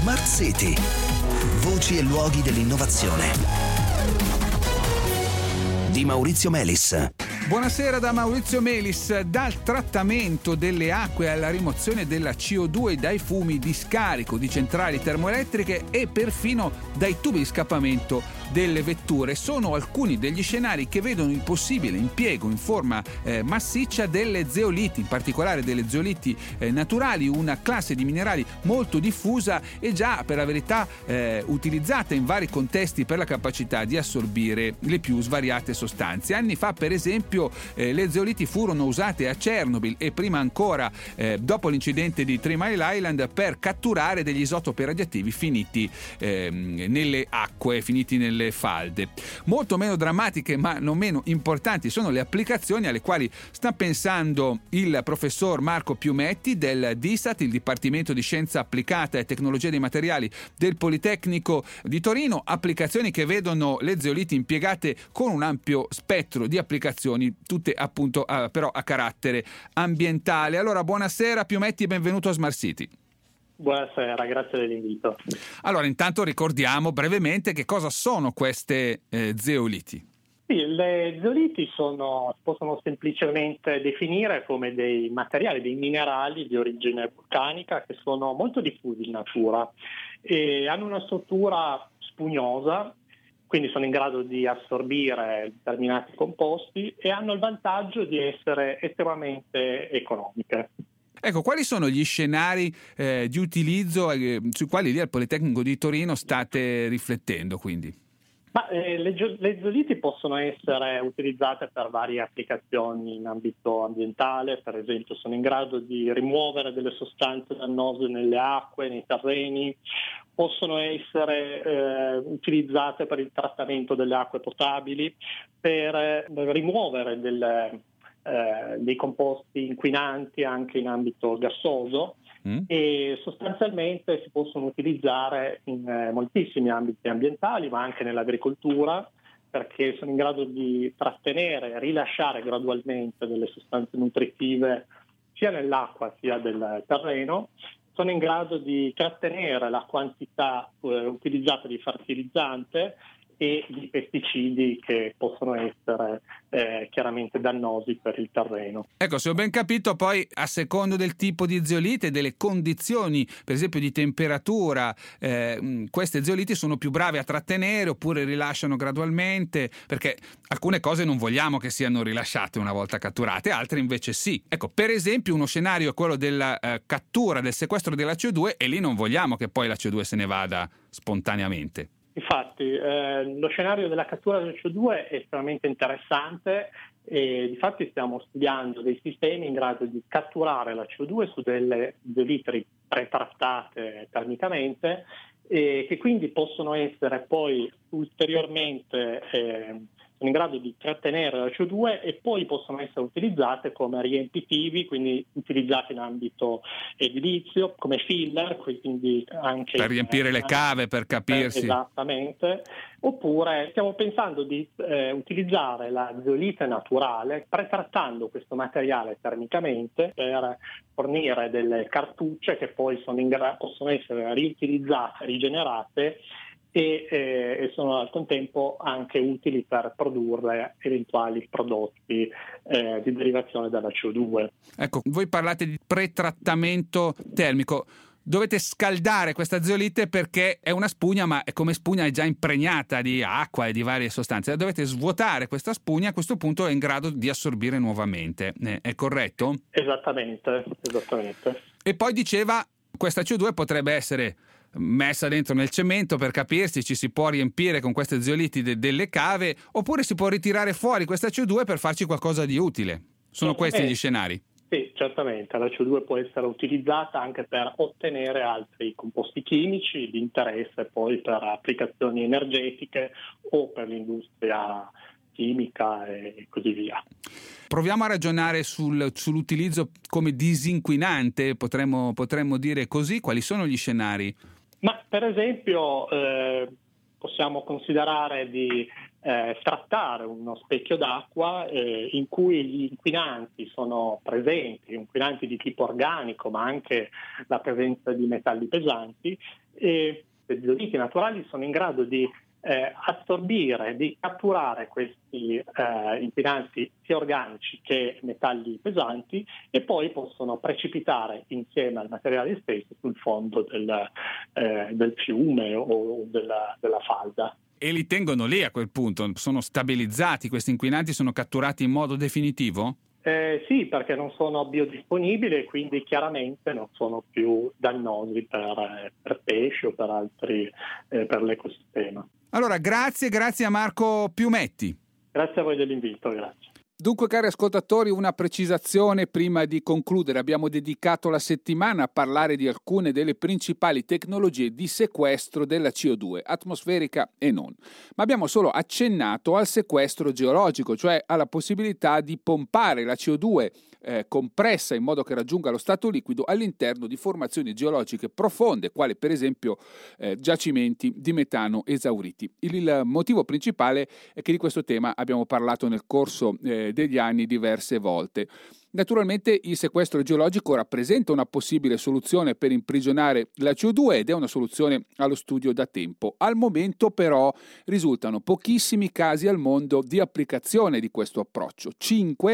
Smart City. Voci e luoghi dell'innovazione. Di Maurizio Melis. Buonasera da Maurizio Melis. Dal trattamento delle acque alla rimozione della CO2 dai fumi di scarico di centrali termoelettriche e perfino dai tubi di scappamento delle vetture sono alcuni degli scenari che vedono il possibile impiego in forma massiccia delle zeoliti, in particolare delle zeoliti naturali, una classe di minerali molto diffusa e già per la verità utilizzata in vari contesti per la capacità di assorbire le più svariate sostanze. Anni fa, per esempio, le zeoliti furono usate a Chernobyl e prima ancora dopo l'incidente di 3 Mile Island per catturare degli isotopi radioattivi finiti nelle acque, finiti nelle falde. Molto meno drammatiche ma non meno importanti sono le applicazioni alle quali sta pensando il professor Marco Piumetti del DISAT, il Dipartimento di Scienza Applicata e Tecnologia dei Materiali del Politecnico di Torino, applicazioni che vedono le zeoliti impiegate con un ampio spettro di applicazioni, tutte appunto però a carattere ambientale. Allora, buonasera Piumetti e benvenuto a Smart City. Buonasera, grazie dell'invito. Allora, intanto ricordiamo brevemente che cosa sono queste zeoliti. Sì, le zeoliti possono semplicemente definire come dei materiali, dei minerali di origine vulcanica che sono molto diffusi in natura e hanno una struttura spugnosa, quindi sono in grado di assorbire determinati composti e hanno il vantaggio di essere estremamente economiche. Ecco, quali sono gli scenari di utilizzo sui quali lì al Politecnico di Torino state riflettendo quindi? Le zeoliti possono essere utilizzate per varie applicazioni in ambito ambientale, per esempio sono in grado di rimuovere delle sostanze dannose nelle acque, nei terreni, possono essere utilizzate per il trattamento delle acque potabili, per rimuovere dei composti inquinanti anche in ambito gassoso e sostanzialmente si possono utilizzare in moltissimi ambiti ambientali ma anche nell'agricoltura, perché sono in grado di trattenere e rilasciare gradualmente delle sostanze nutritive sia nell'acqua sia del terreno, sono in grado di trattenere la quantità utilizzata di fertilizzante e di pesticidi che possono essere chiaramente dannosi per il terreno. Ecco, se ho ben capito, poi a secondo del tipo di zeolite, delle condizioni, per esempio di temperatura, queste zeoliti sono più brave a trattenere oppure rilasciano gradualmente, perché alcune cose non vogliamo che siano rilasciate una volta catturate, altre invece sì. Ecco, per esempio uno scenario è quello della cattura, del sequestro della CO2 e lì non vogliamo che poi la CO2 se ne vada spontaneamente. Infatti, lo scenario della cattura del CO2 è estremamente interessante e difatti stiamo studiando dei sistemi in grado di catturare la CO2 su delle zeolite pretrattate termicamente e che quindi possono essere poi ulteriormente sono in grado di trattenere la CO2 e poi possono essere utilizzate come riempitivi, quindi utilizzati in ambito edilizio, come filler, quindi anche per riempire le cave, per capirsi. Esattamente. Oppure stiamo pensando di utilizzare la zeolite naturale, pretrattando questo materiale termicamente per fornire delle cartucce che poi possono essere riutilizzate, rigenerate e sono al contempo anche utili per produrre eventuali prodotti di derivazione dalla CO2. Ecco, voi parlate di pretrattamento termico. Dovete scaldare questa zeolite perché è una spugna, ma come spugna è già impregnata di acqua e di varie sostanze. Dovete svuotare questa spugna, a questo punto è in grado di assorbire nuovamente. È corretto? Esattamente. E poi diceva, questa CO2 potrebbe essere messa dentro nel cemento, per capirsi, ci si può riempire con queste zeoliti delle cave, oppure si può ritirare fuori questa CO2 per farci qualcosa di utile. Sono questi gli scenari? Sì, certamente. La CO2 può essere utilizzata anche per ottenere altri composti chimici di interesse poi per applicazioni energetiche o per l'industria chimica e così via. Proviamo a ragionare sull'utilizzo come disinquinante, potremmo dire così. Quali sono gli scenari? Ma per esempio possiamo considerare di trattare uno specchio d'acqua in cui gli inquinanti sono presenti, inquinanti di tipo organico, ma anche la presenza di metalli pesanti, e i zeoliti naturali sono in grado di assorbire, di catturare questi inquinanti sia organici che metalli pesanti, e poi possono precipitare insieme al materiale stesso sul fondo del fiume o della falda. E li tengono lì a quel punto? Sono stabilizzati, questi inquinanti sono catturati in modo definitivo? Sì, perché non sono biodisponibili e quindi chiaramente non sono più dannosi per pesci o per altri, per l'ecosistema. Allora, grazie a Marco Piumetti. Grazie a voi dell'invito, grazie. Dunque, cari ascoltatori, una precisazione prima di concludere. Abbiamo dedicato la settimana a parlare di alcune delle principali tecnologie di sequestro della CO2, atmosferica e non. Ma abbiamo solo accennato al sequestro geologico, cioè alla possibilità di pompare la CO2 compressa in modo che raggiunga lo stato liquido all'interno di formazioni geologiche profonde, quali per esempio giacimenti di metano esauriti. Il motivo principale è che di questo tema abbiamo parlato nel corso degli anni diverse volte. Naturalmente il sequestro geologico rappresenta una possibile soluzione per imprigionare la CO2 ed è una soluzione allo studio da tempo. Al momento però risultano pochissimi casi al mondo di applicazione di questo approccio. 5,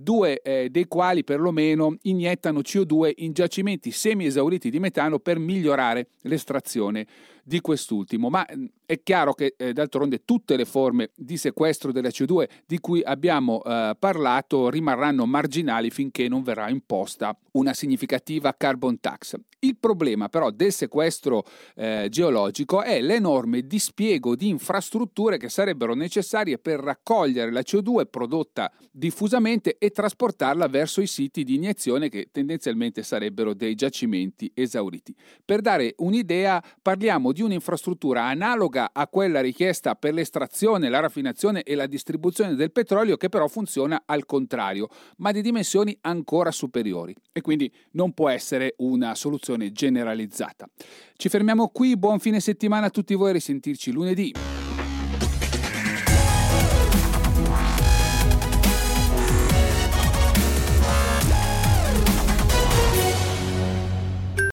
2 dei quali perlomeno iniettano CO2 in giacimenti semi-esauriti di metano per migliorare l'estrazione di quest'ultimo. Ma è chiaro che d'altronde tutte le forme di sequestro della CO2 di cui abbiamo parlato rimarranno marginali finché non verrà imposta una significativa carbon tax. Il problema però del sequestro geologico è l'enorme dispiego di infrastrutture che sarebbero necessarie per raccogliere la CO2 prodotta diffusamente e trasportarla verso i siti di iniezione, che tendenzialmente sarebbero dei giacimenti esauriti. Per dare un'idea, parliamo di un'infrastruttura analoga a quella richiesta per l'estrazione, la raffinazione e la distribuzione del petrolio, che però funziona al contrario, ma di dimensioni ancora superiori, e quindi non può essere una soluzione generalizzata. Ci fermiamo qui, buon fine settimana a tutti voi, a risentirci lunedì.